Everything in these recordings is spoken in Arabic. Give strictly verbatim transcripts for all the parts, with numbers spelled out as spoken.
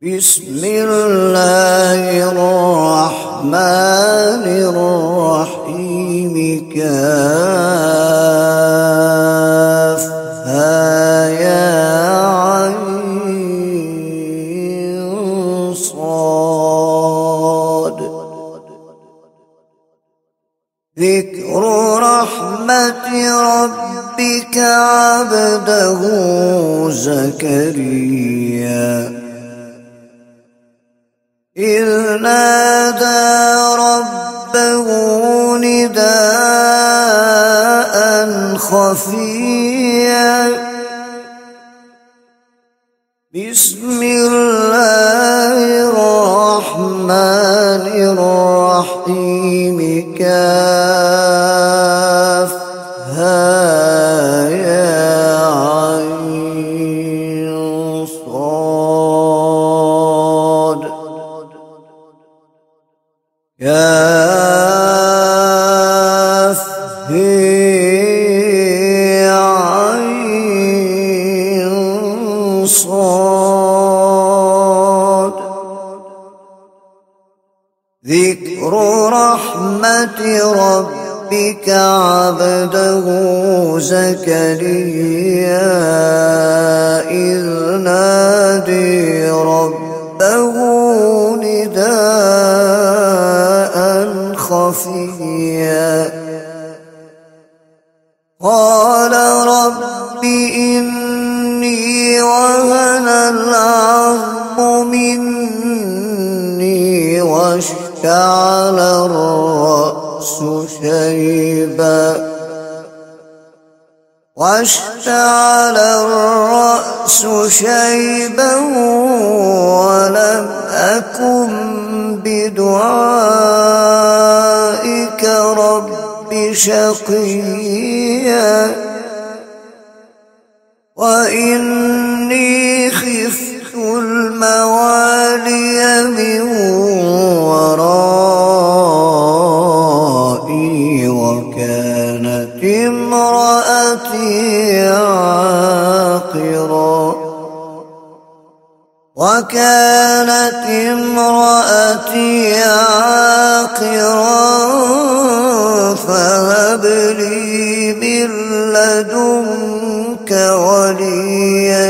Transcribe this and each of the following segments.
بسم الله الرحمن الرحيم كافها يا عين صاد ذكر رحمة ربك عبده زكريا إذ نادى ربه نداء خفيا بسم الله الرحمن الرحيم كافها يا عين صاد كافها عين صاد ذكر رحمة ربك عبده زكريا إذ نادى ربه نداء خفيا قال رب إني وهن العظم مني واشتعل الرأس شيبا واشتعل الرأس شيبا ولم أكن بدعائك رب شقيا وإني خفت الموالي من ورائي وكانت امرأتي عاقرا وكانت امرأتي عاقرا فهب لي من لدنك وليا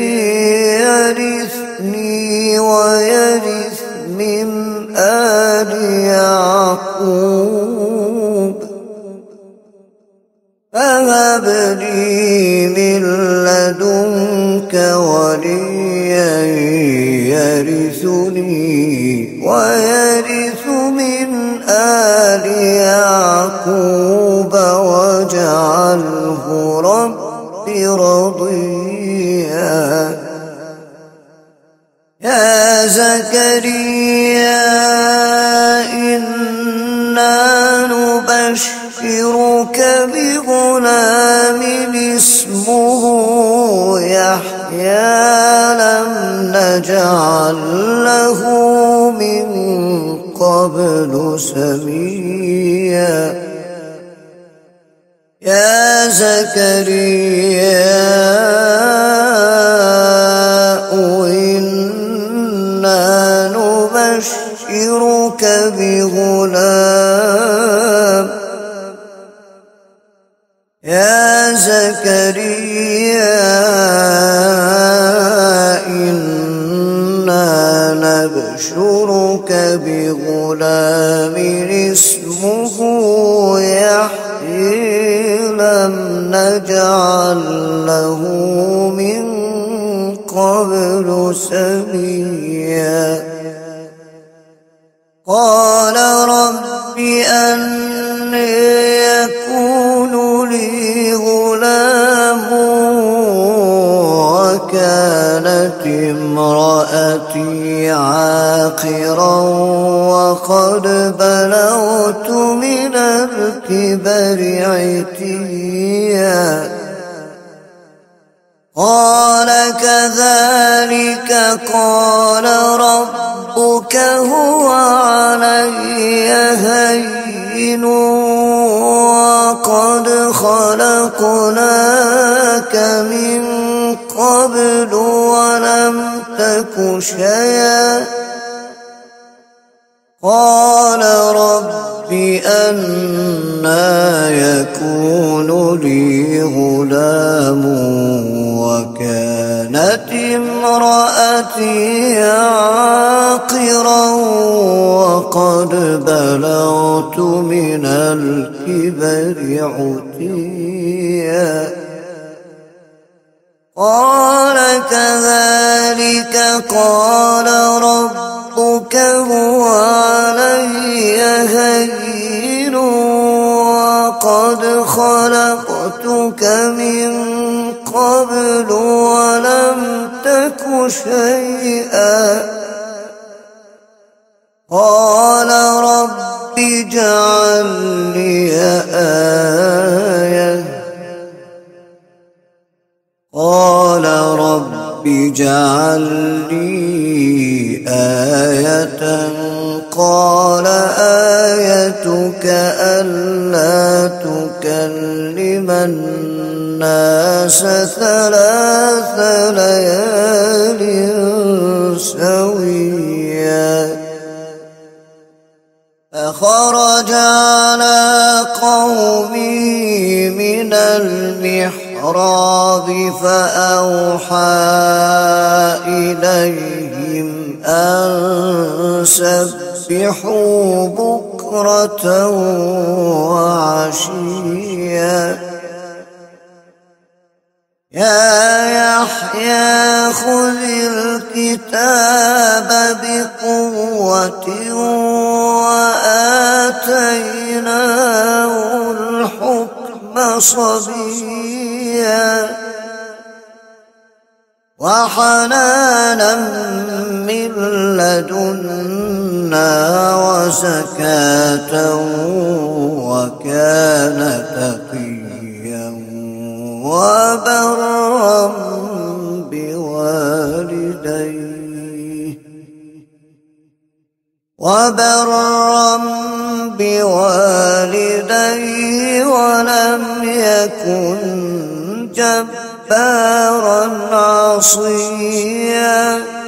يرثني ويرث من آل يعقوب فهب لي من لدنك وليا يرثني ويرث من آل يعقوب واجعله رب رضيا يا زكريا إنا نبشرك بغلام اسمه يحيى لم نجعل له من قبل سميا يا زكريا إنا نبشرك بغلام يا زكريا إنا نبشرك بغلام اسمه يحيى لم نجعل له من قبل سميا قال رب أنى يكون لي غلام وكانت امرأتي عاقرا وقد بلغت من الكبر عتيا قال كذلك قال ربك هو علي هين وقد خلقناك من قبل ولم تك شيئا قال رب أنى يكون لي غلام وكانت امرأتي عاقرا وقد بلغت من الكبر عتيا قال كذلك قال ربك هو علي هين وقد خلقتك من قبل ولم تك شيئا قال رب اجعل لي آية قال رب اجعل لي آية قال آيتك ألا تكلم الناس ثلاث ليال سويا فخرج على قومه من المحراب فأوحى إليهم أن سبحوا بكرة وعشيا يا يحيى خذ الكتاب بقوة وآتيناه الحكم صبيا وحنانا من لدنا وزكاة وكان تقيا وبرا بوالديه وبرا بوالديه ولم يكن جبارا عصيا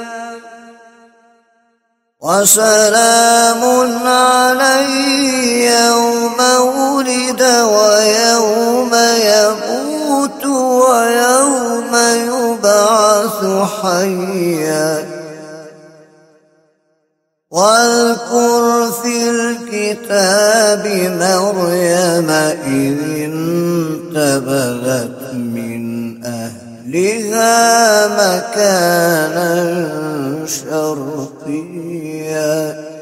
وسلام عليه يوم ولد ويوم يموت ويوم يبعث حيا واذكر في الكتاب مريم إذ انتبذت من أهلها مكانا شرقيا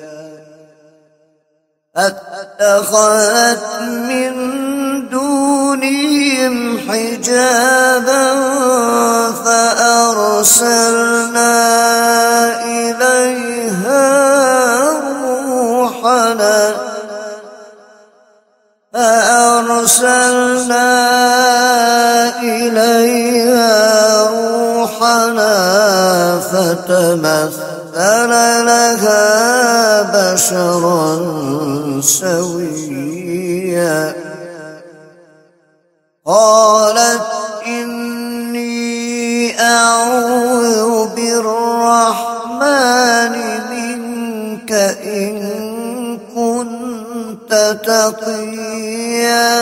اتخذت من دونهم حجابا فأرسلنا إليها روحنا فأرسلنا إليها روحنا فتمثل لها بشرا سويا قالت إني أعوذ بالرحمن منك إن كنت تقيا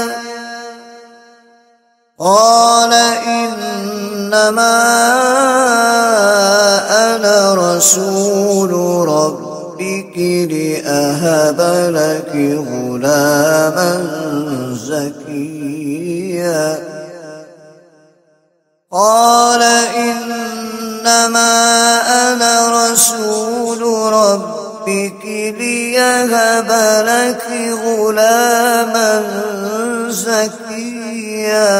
قال إنما أنا رسول ربك لأهب لك غلاما زكيا قال إنما أنا رسول ربك ليهب لك غلاما زكيا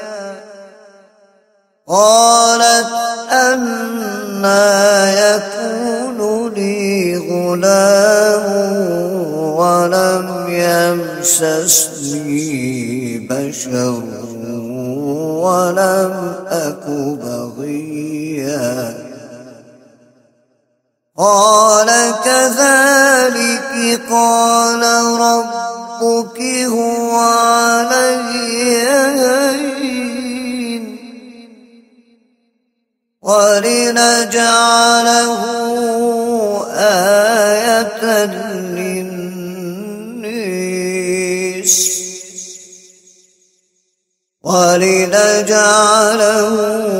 قالت أنى يكون لي غلام ولم يمسسني بشر ولم أك بغيا قال كذلك قال ربك هو علي هين ولنجعله ولنجعله آية للناس ولنجعله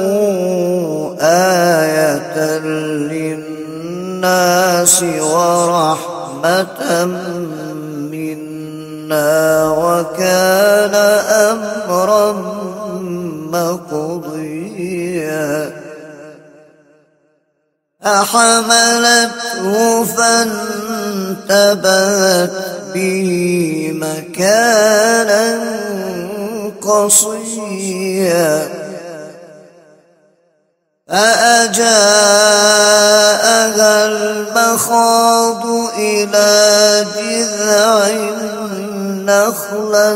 آية للناس ورحمة منا وكان أمرا مقضيا أحملته فانتبذت به مكانا قصيا فأجاءها المخاض إلى جذع النخلة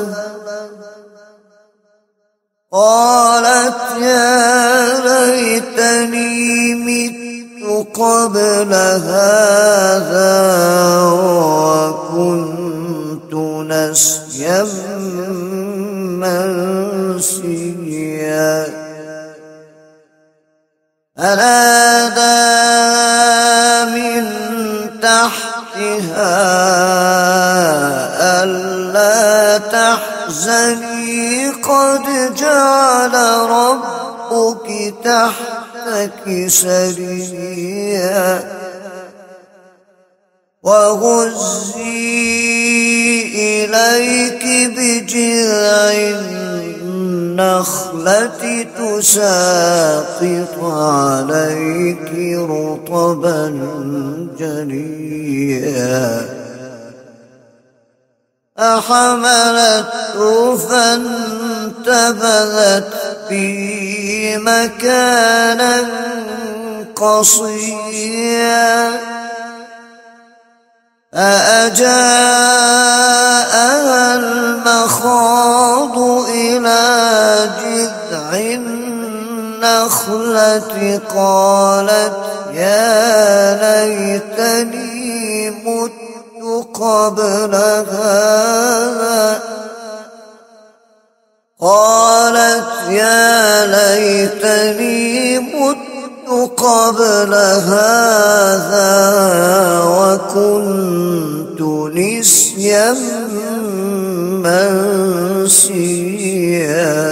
قالت يا ليتني مت قبل هذا وكنت نسيا منسيا فنادى من تحتها ألا تحزني قد جعل ربك تحتك سريا وهزي إليك بجذع النخلة تساقط عليك رطبا جنيا أحملته فانتبذت به مكانا قصيا فأجاءها المخاض إلى جذع النخلة قالت يا ليتني مت قبل هذا قالت يا ليتني مت قبل هذا وكنت نسيا منسيا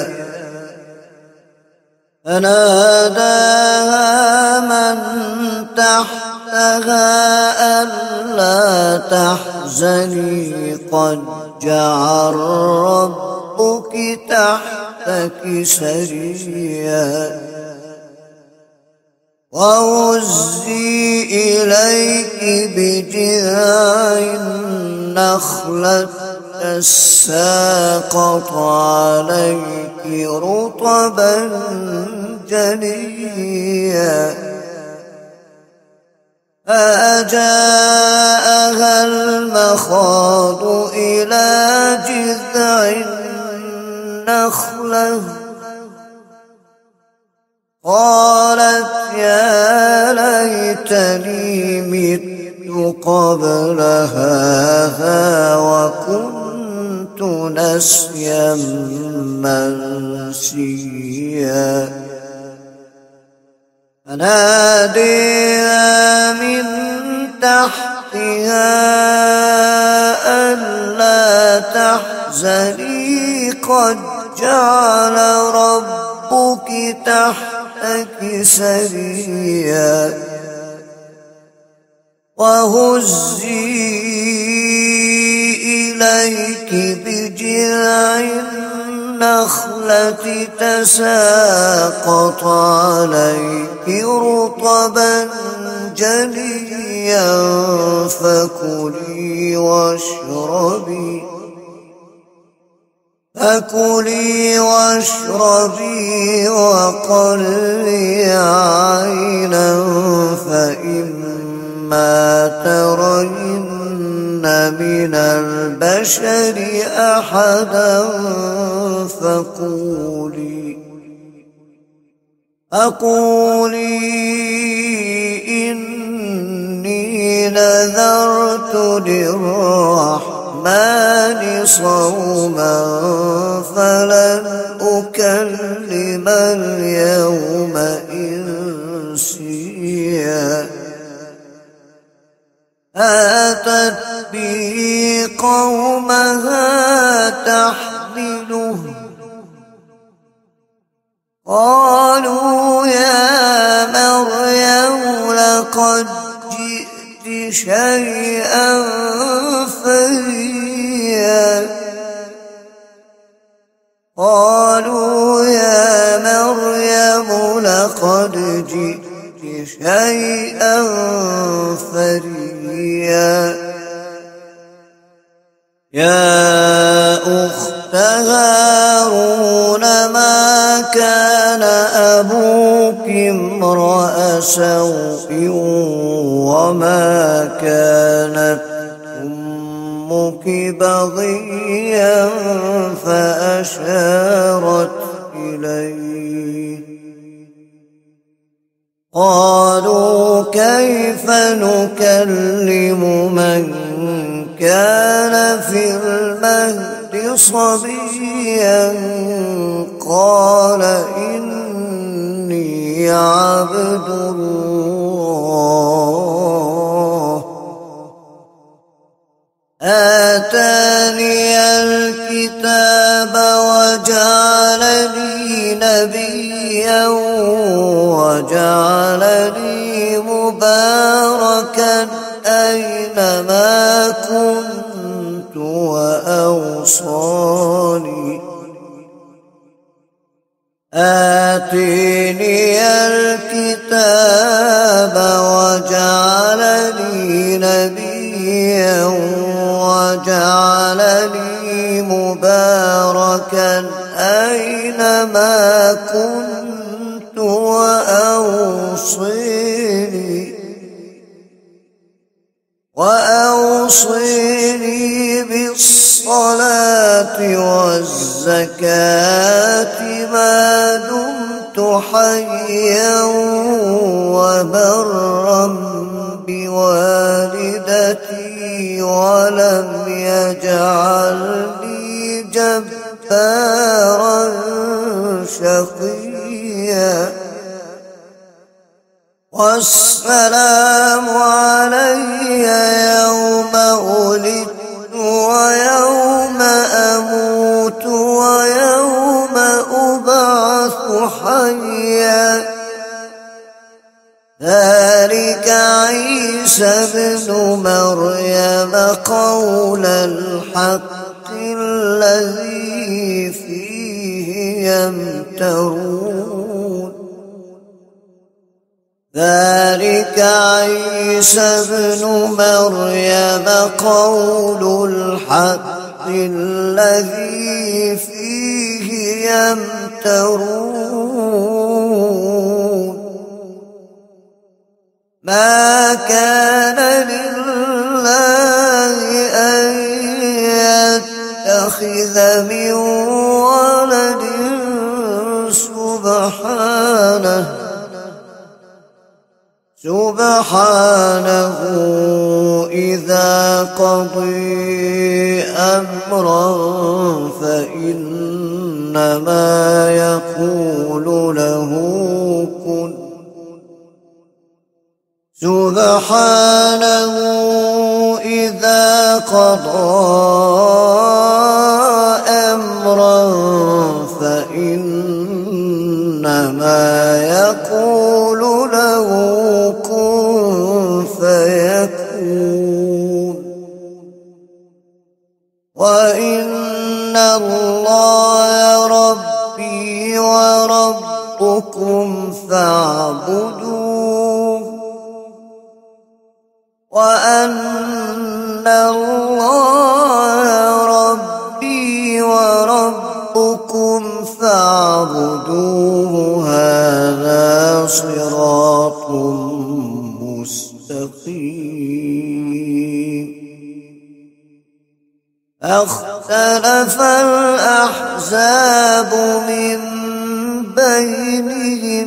فناداها من تحتها ألا تحزني قد جعل ربك تحتك سريا وهزي إليك بجذع النخلة تساقط عليك رطبا جنيا فأجاءها المخاض إلى جذع النخلة قالت يا ليتني مت قبل هذا وكنت نسيا منسيا فناديها من تحتها ألا تحزني قد جعل ربك تحتك سريا وهزي إليك بجذع النخلة تساقط عليك رطبا جنيا فكلي واشربي فكلي واشربي وقري عينا فإما ترين من البشر أحدا فقولي أقولي إني نذرت للرحمن صوما فلن أكلم اليوم إنسيا أتت به قومها تحمله قالوا يا مريم لقد جئت شيئا فريا قالوا يا مريم لقد جئت شيئا فريا يا أخت هارون ما كان أبوك امرأ سوء وما كانت أمك بغيا فأشارت إليه قالوا كيف نكلم من كان في المهد صبيا قال إني عبد الله آتاني الكتاب وجعلني نبيا وجعلني مباركا أينما كنت وأوصاني آتيني الكتاب وجعلني نبيا وجعلني مباركا أينما كنت وأوصيني وأوصيني بالصلاة والزكاة ما دمت حيا وبرا بوالدتي ولم يجعلني جبارا شقيا والسلام علي يوم ولدت ويوم أموت ويوم أبعث حيا ذلك عيسى ابن مريم قول الحق الذي فيه يمترون ذلك عيسى ابن مريم قول الحق الذي فيه يمترون ما كان لله أن يتخذ من ولد سبحانه سبحانه إذا قضي أمرا فإنما يقول له كن سبحانه إذا قضى أمرا فإنما يقول له كن فيكون وإن الله ربي وربكم فاعبدوه وأن الله ربي وربكم فاعبدوه هذا صراط مستقيم اختلف الأحزاب من بينهم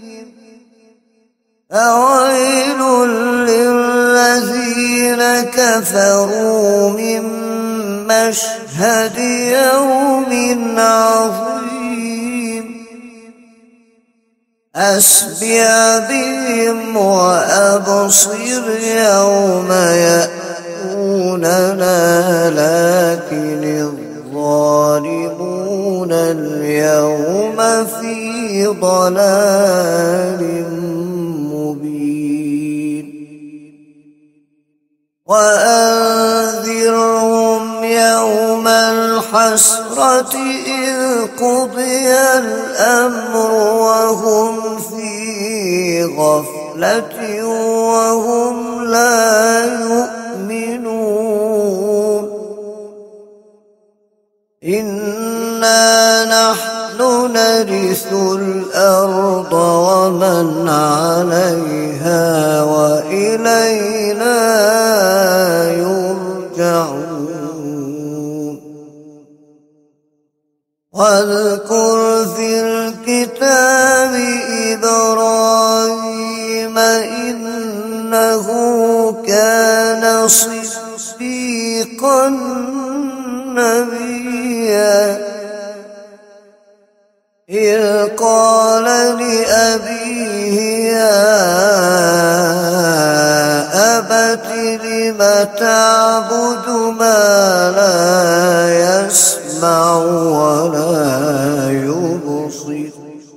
فويل للذين كفروا من مشهد يوم عظيم أسمع بهم وأبصر يوم يأتوننا، لكن الظالمون اليوم في ضلال مبين. وأنذرهم يوم الحسرة إذ قضي الأمر وهم في غفلة وهم لا يؤمنون. إنا نحن نرث الأرض ومن عليها وإلينا يرجعون. واذكر في الكتاب إبراهيم إنه كان صديقا نبيا، إذ قال لأبيه يا أبت لم تعبد ما لا يسمع ولا يبصر.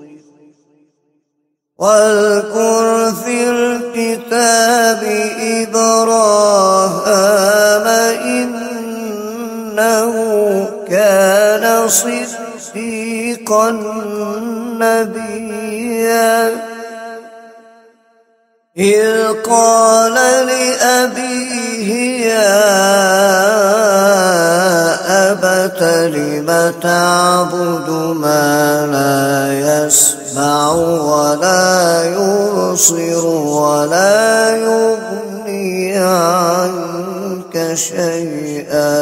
واذكر في الكتاب إبراهام إنه كان صديقا نبيا، إذ قال لأبيه يا أبت لم تعبد ما لا يسمع ولا يبصر ولا يغني عنك شيئا.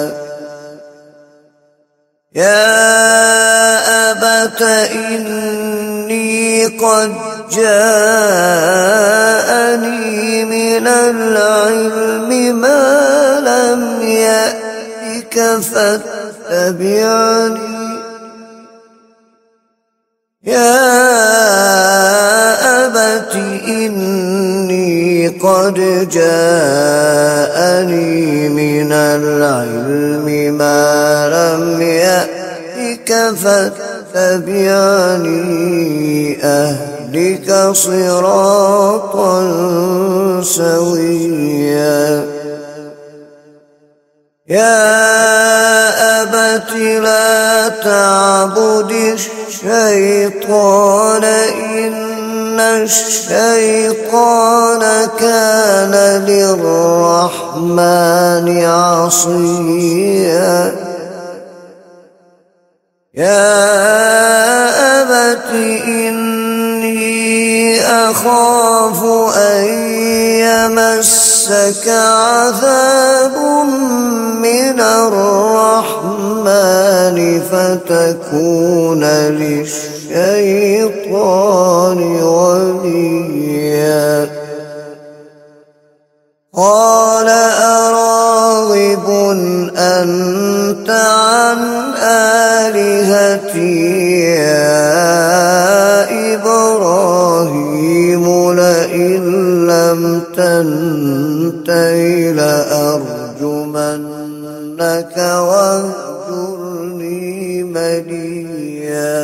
يا أبت إني قد جاءني من العلم ما لم يأتك فاتبعني. يا أبت إني قد جاءني من العلم ما لم يأتك فاتبعني أهدك صراطا سويا. يا أبت لا تعبد الشيطان إن الشيطان كان للرحمن عصيا. يا أبت إني أخاف أن يمسك عذاب من الرحمن فتكون للشيطان وليا. قال أراغب أنت عن آلهتي يا إبراهيم لئن لم تنته لأرجمنك واهجرني مليا.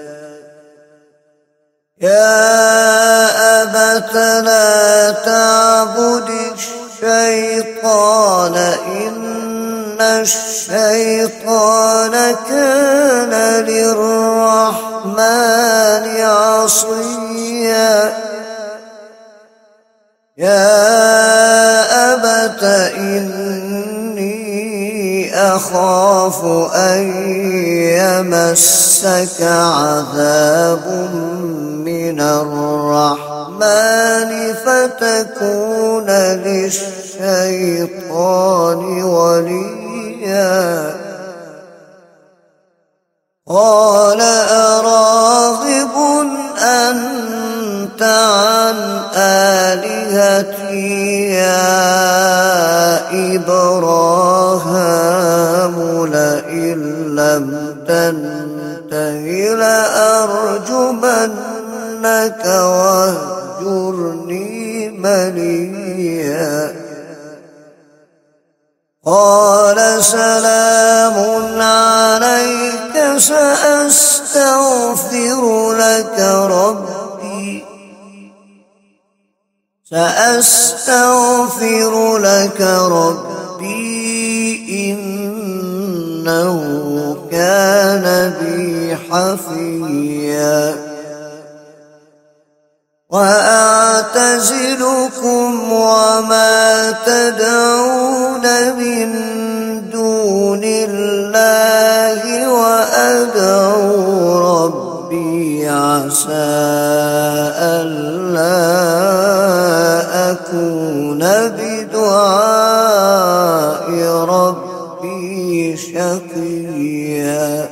يا أبت لا تعبد الشيطان إن الشيطان كان للرحمن عصيا. يا أبت إني أخاف أن يمسك عذاب من الرحمن فتكون للشيطان وليا. قال أراغب أنت عن آلهتي يا إبراهيم لئن لم تنته لأرجمنك واهجرني مليا قال سلام عليك سأستغفر لك ربي سأستغفر لك ربي إنه كان بي حفيا وأعتزلكم وما تدعون من دون الله وأدعو ربي عسى ألا أكون بدعاء ربي شقيا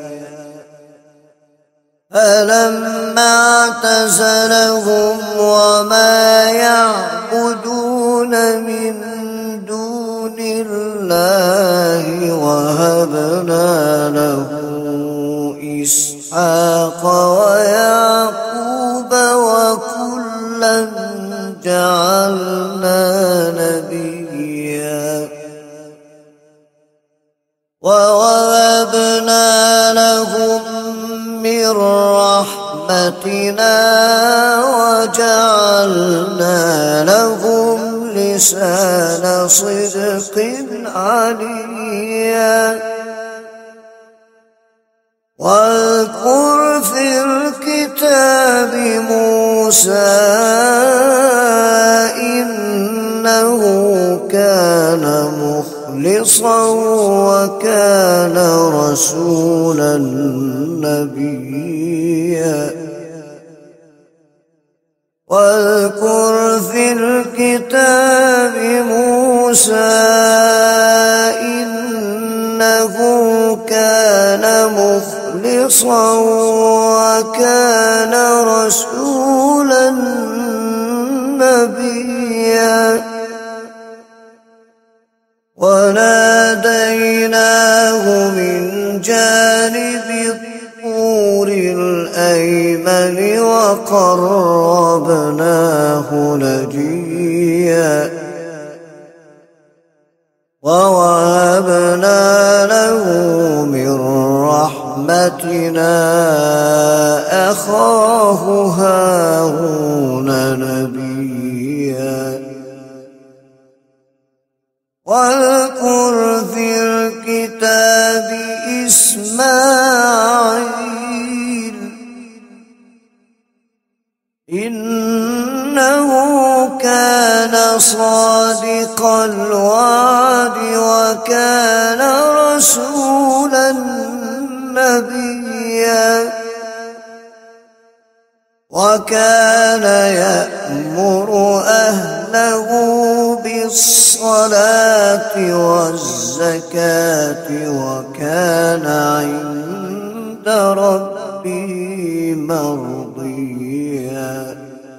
فلما اعتزلهم وما يعبدون من دون الله وهبنا له إسحاق ويعقوب وكلا جعلنا نبيا ووهبنا لهم من رحمتنا وجعلنا لهم لسان صدق عليا واذكر في الكتاب موسى إنه كان مخلصا وكان رسولا نبيا واذكر في الكتاب موسى إنه كان مخلصا وكان رسولا نبيا وناديناه من جانب الطور الأيمن وقربناه نجيا ووهبنا له من رحمتنا أخاه هارون نبيا واذكر في الكتاب إسماعيل إنه كان صادق الوعد وكان رسولا نبيا وكان يأمر أهله بالصلاة والزكاة وكان عند ربه مرضيا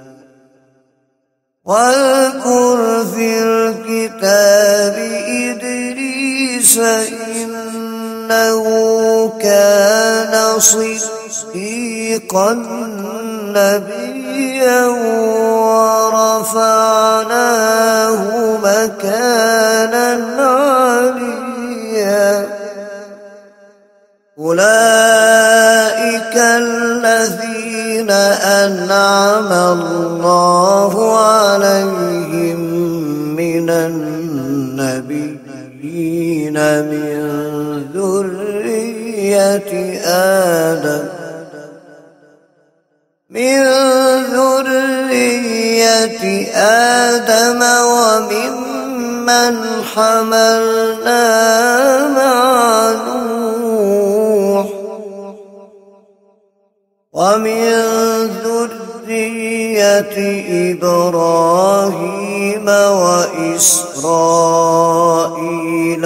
واذكر في الكتاب إدريس إنه كان صديقا نبيا ورفعناه مكانا عليا أولئك الذين أنعم الله عليهم من النبيين من ذرية آدم من ذرية آدم وممن حملنا مع نوح ومن ذرية إبراهيم وإسرائيل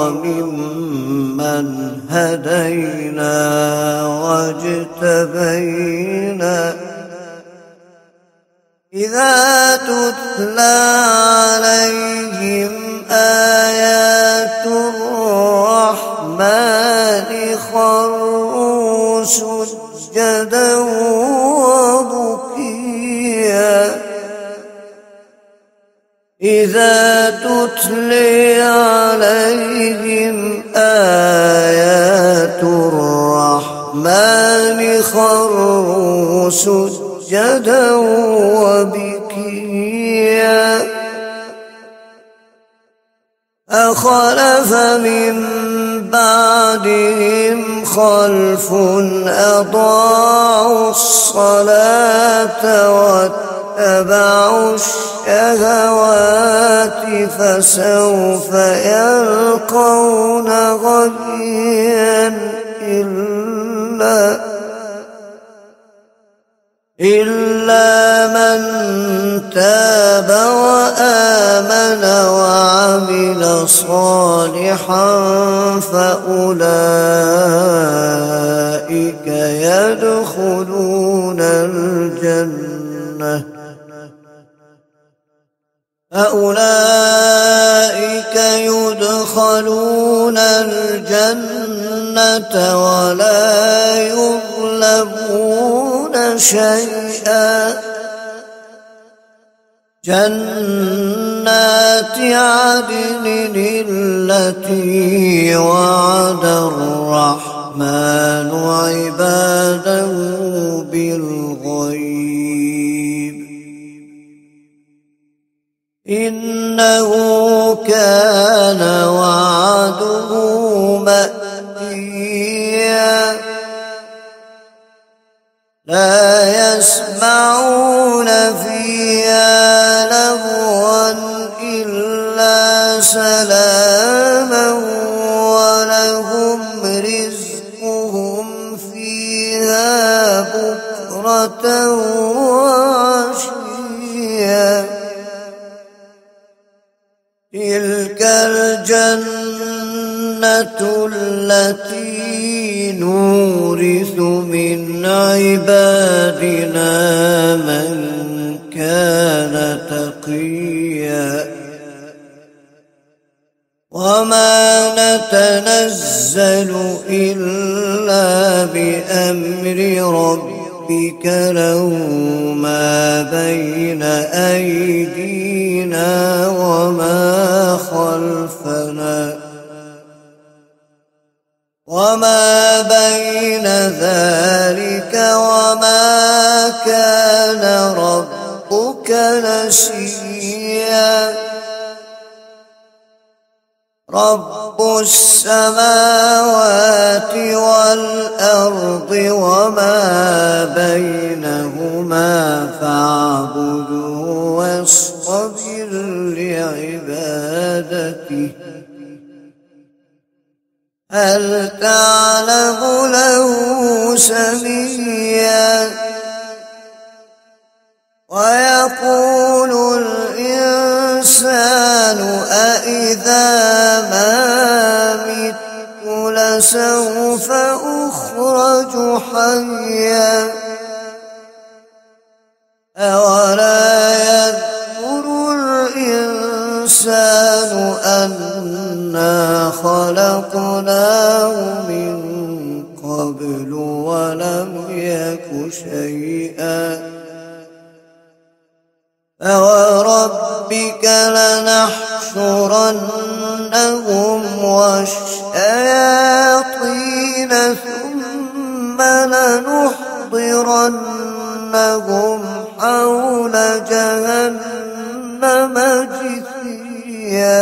وممن هدينا واجتبينا إذا تتلى عليهم آيات الرحمن خروا سجدا وبكيا تتلي عليهم آيات الرحمن خروا سجدا وبكيا فخلف من بعدهم خلف أضاعوا الصلاة واتبعوا الشهوات فسوف يلقون غيا إلا إلا من تاب وآمن وعمل صالحا فأولئك يدخلون الجنة فأولئك يدخلون الجنة ولا يظلمون شيئا جنات عدن التي وعد الرحمن عباده بالغيب إنه كان وعده مأتيا لا يسمعون فيها لغوا إلا سلاما ولهم رزقهم فيها بكرة وعشيا تلك الجنة التي نورث من عبادنا من كان تقيا وما نتنزل إلا بأمر ربك له ما بين أيدينا وما خلفنا وما بين ذلك وما كان ربك نسيا رب السماوات والأرض وما بينهما فاعبده واصطبر لعبادته هل تعلم له سميا ويقول الإنسان أإذا ما مت لسوف أخرج حيا أولا يذكر الإنسان أنا خلقناه من قبل ولم يك شيئا فوربك لنحشرنهم والشياطين ثم لنحضرنهم حول جهنم جثيا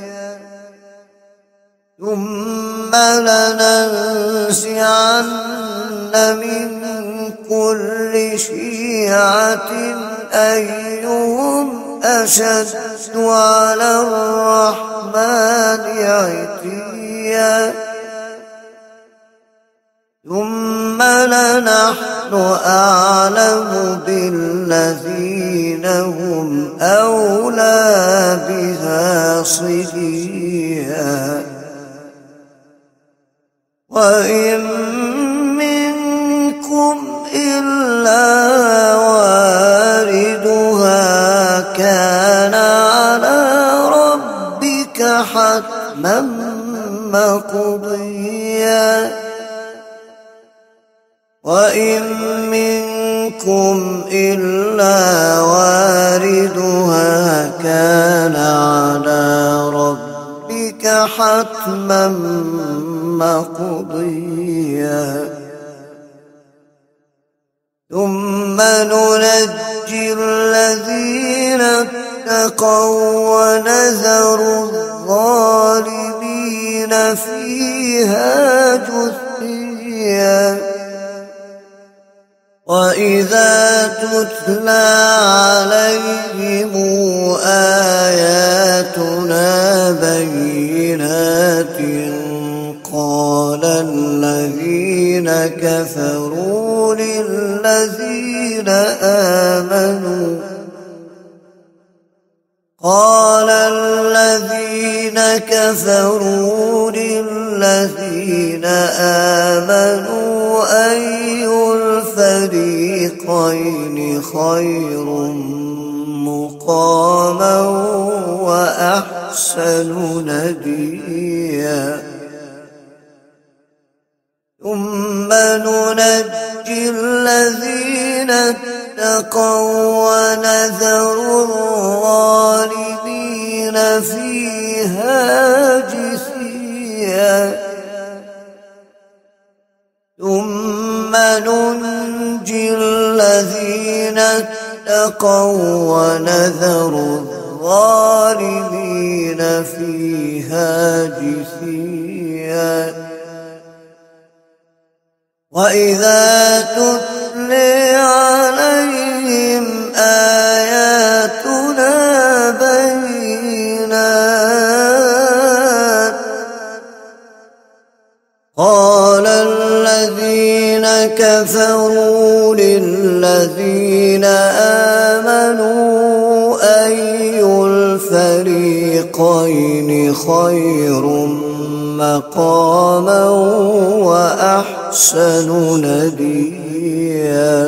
ثم لننزعن من كل شيعة أيهم أشد على الرحمن عتيا ثم لنحن أعلم بالذين هم أولى بها صليا وإن منكم إلا واردها كان على ربك حتما مقضيا وإن منكم إلا واردها كان على ربك حتما مقضيا ثم ننجي الذين اتقوا ونذر الظالمين فيها جثيا وإذا تتلى عليهم آياتنا بينات قال الذين كفروا للذين آمنوا قال الذين كفروا للذين آمنوا أي الفريقين خير مقاما وأحسن نديا ثم ننجي الذين اتقوا ونذر الظالمين فيها جثيا ثم ننجي الذين اتقوا ونذر الظالمين فيها جثيا وإذا تتلي عليهم آياتنا بينات قال الذين كفروا للذين آمنوا أي الفريقين خير مقاما وأحسن نديا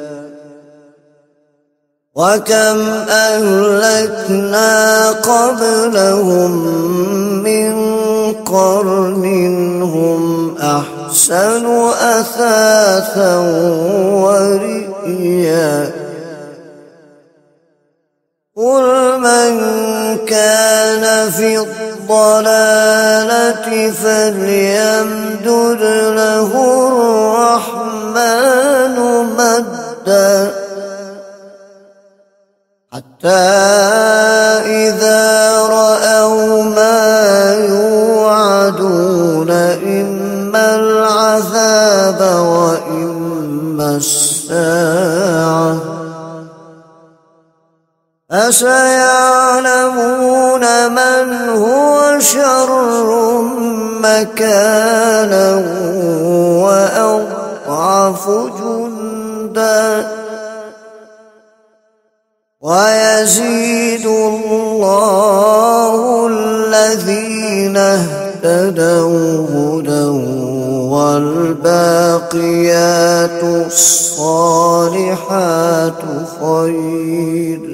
وكم أهلكنا قبلهم من قرن هم أحسن أثاثا ورئيا قل من كان في الضلالة فليمدد له الرحمن مدا حتى إذا رأوا ما يوعدون إما العذاب وإما الساعة فسيعلمون من هو شر مكانا وأضعف جندا ويزيد الله الذين اهتدوا هدى والباقيات الصالحات خير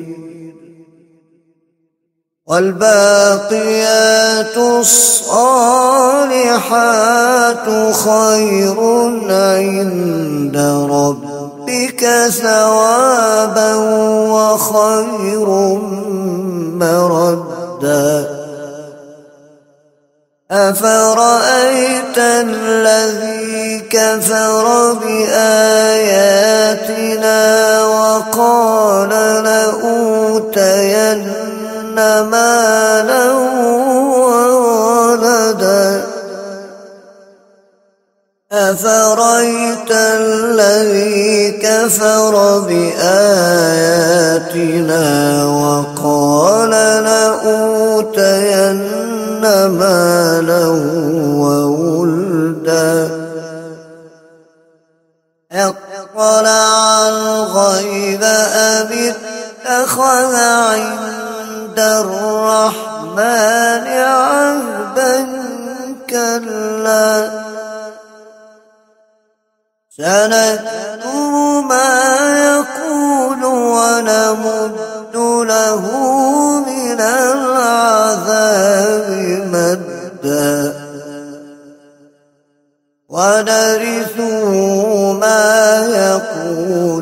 والباقيات الصالحات خير عند ربك ثوابا وخير مردا أفرأيت الذي كفر بآياتنا وقال لأوتين مالا وولدا أفرأيت الذي كفر بآياتنا وقال لأوتين مالا وولدا اطلع الغيب أم اتخذ عند الرحمن عهدا كلا سنكتب ما يقول ونمد له من العذاب مدا ونرثه ما يقول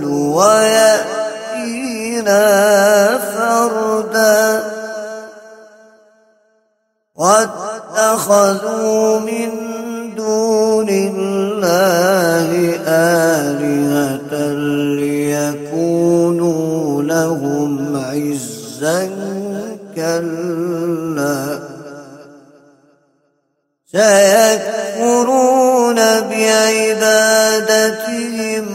ويأتينا فردا واتخذوا من دون الله آلهة ليكونوا لهم عزا كلا سيكفرون بعبادتهم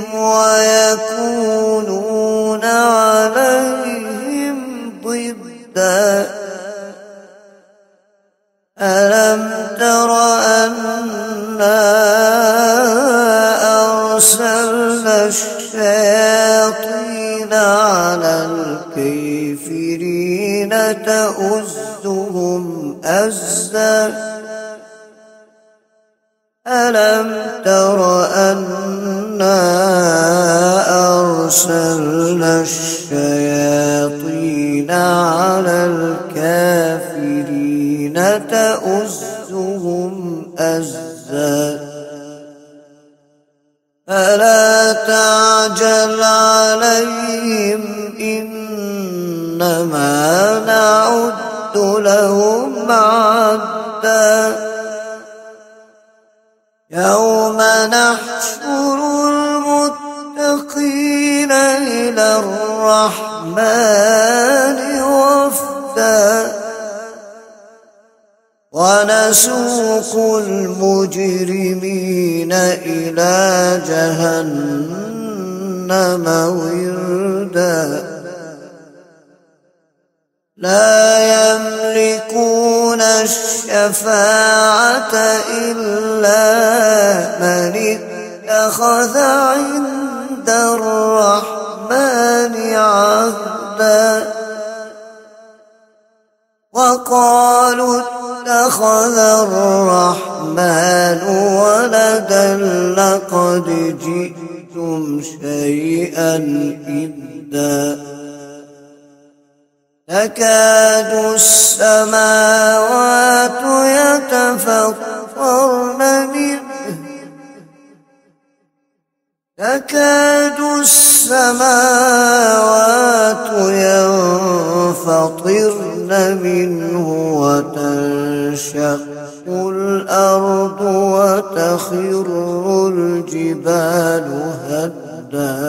ويكونون عليهم ضدا ألم تر أنا أرسلنا الشياطين على الكافرين تؤزهم أزا ألم تر أنا أرسلنا الشياطين على الكافرين تؤزهم أزا فلا تعجل عليهم إنما نعد لهم عدا يوم نحشر المتقين إلى الرحمن وفدا ونسوق المجرمين إلى جهنم وردا لا يملكون الشفاعة إلا من اتخذ عند الرحمن عهدا وقالوا اتخذ الرحمن ولدا لقد جئتم شيئا إدا تكاد السماوات يتفطرن منه تكاد السماوات ينفطرن منه وتنشق الأرض وتخر الجبال هدا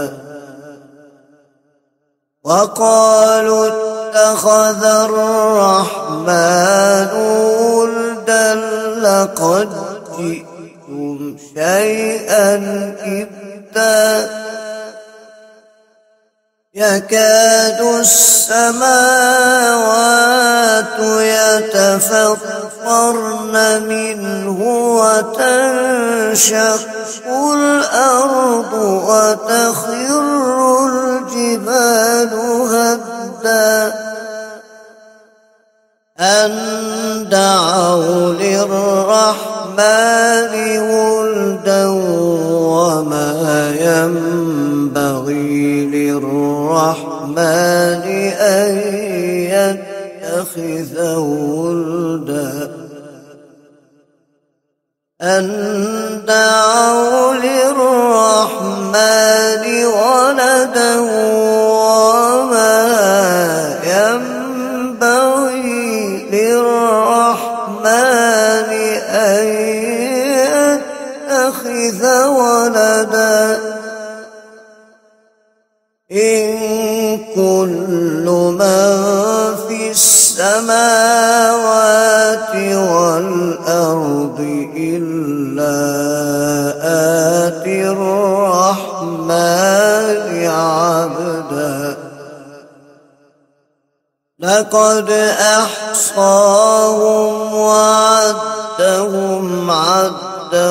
وقالوا اتخذ الرحمن ولدا لقد جئتم شيئا إدا يكاد السماوات يتفطرن منه وتنشق الأرض وتخر الجبال هدا أن دعوا للرحمن ولدا وما ينبغي للرحمن أن يتخذ ولدا أن دعوا للرحمن ولدا وما ينبغي للرحمن أن يتخذ ولدا إن كل من في السماوات والأرض إلا آتي الرحمن عبدا لقد أحصاهم وعدهم عدا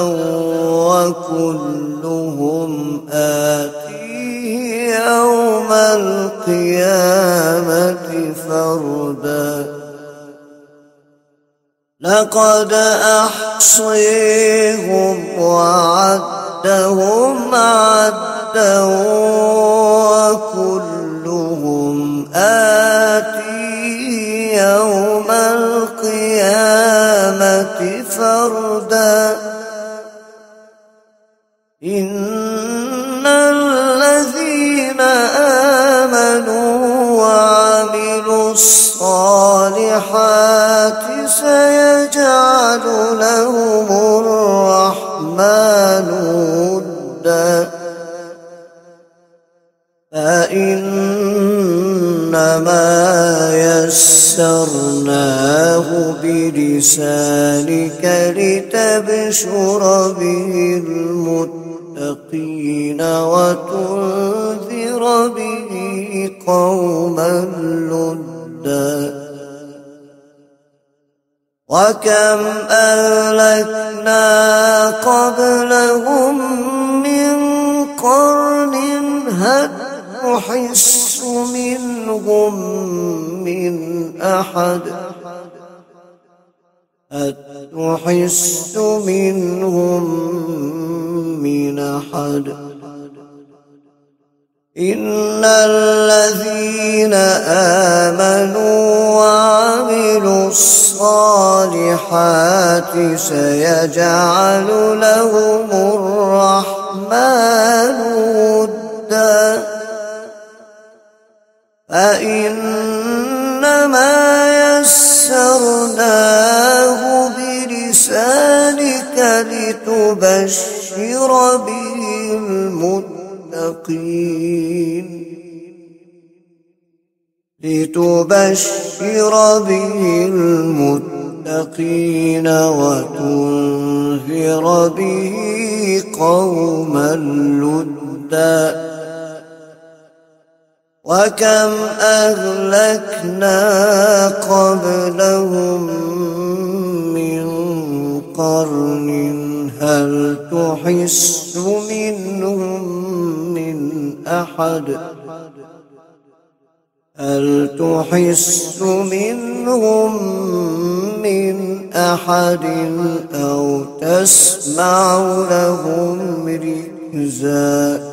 وكلهم آتيه يوم القيامة فردا لقد أحصيهم وعدهم عدا وكلهم آتيه يوم القيامة فردا إن الذين آمنوا وعملوا الصالحات سيجعل لهم الرحمن ودا فإنما يسرناه بلسانك لتبشر به المتقين وتنذر به قوما لدا وكم أهلكنا قبلهم من قرن هل تحس منهم من أحد هل تحس منهم من أحد إن الذين آمنوا وعملوا الصالحات سيجعل لهم الرحمن ودا فإنما يسرناه بلسانك لتبشر به المتقين لتبشر به المتقين وتنذر به قوما لدا وكم أهلكنا قبلهم من قرن هل تحس منهم من أحد هل تحس منهم من أحد أو تسمع لهم ركزا